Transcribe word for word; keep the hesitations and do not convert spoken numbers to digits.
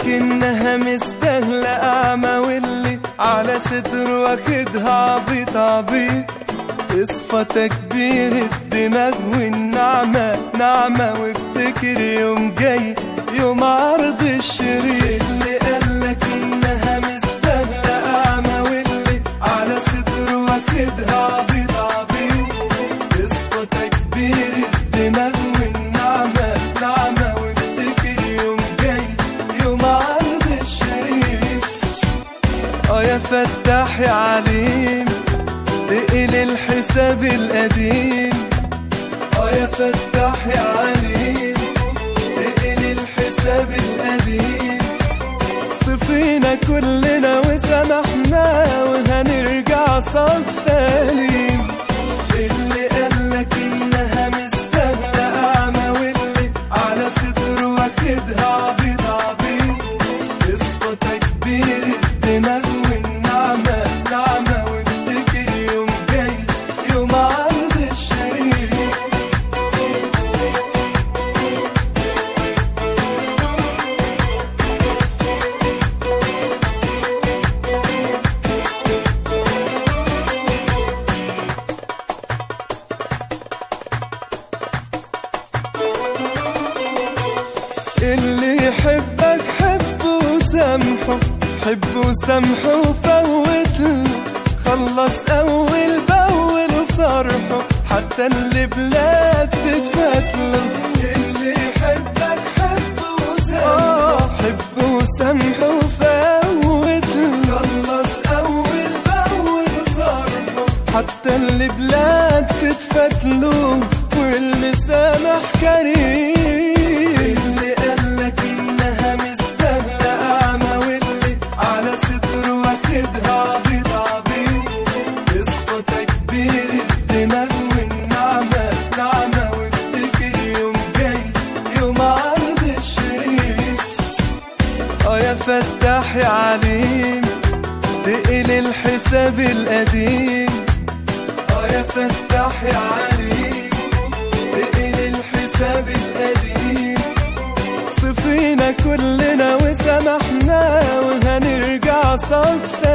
قالك انها مستاهلة اعمى، واللي على صدره واخدها عبيط عبيط. اصفى تكبير الدماغ والنعمة نعمة، وافتكر يوم جاي يوم عرض الشريط. اللي قالك انها مستاهلة اعمى، واللي على صدره واخدها عبيط عبيط. اصفى تكبير الدماغ والنعمة نعمة، وافتكر يوم جاي يوم عرض الشريط. اه يا فتاح يا عليم، تقل الحساب القديم. اه يا فتاح يا عليم، تقل الحساب القديم. صفينا كلنا وسامحنا، وهنرجع صاج سليم. اللي قالك انها مستاهلة اعمى، واللي على صدره واخدها عبيط عبيط. اصفى تكبير الدماغ والنعمة نعمة، وافتكر يوم جاي يوم عرض الشريط. اللي يحبك حبه وسامحه، حبه وسامحه وفوتله. خلص اول باول وصرحه، حتى اللي بلاد تتفتله. اللي يحبك حبه وسامحه، حبه وسامحه وفوتله. خلص اول باول وصرحه، حتى اللي بلاد تتفتله. والمسامح كريم. فتاح يا عليم، تقل الحساب القديم. اه يا فتاح يا عليم، تقل الحساب القديم. صفينا كلنا وسامحنا، وهنرجع صاج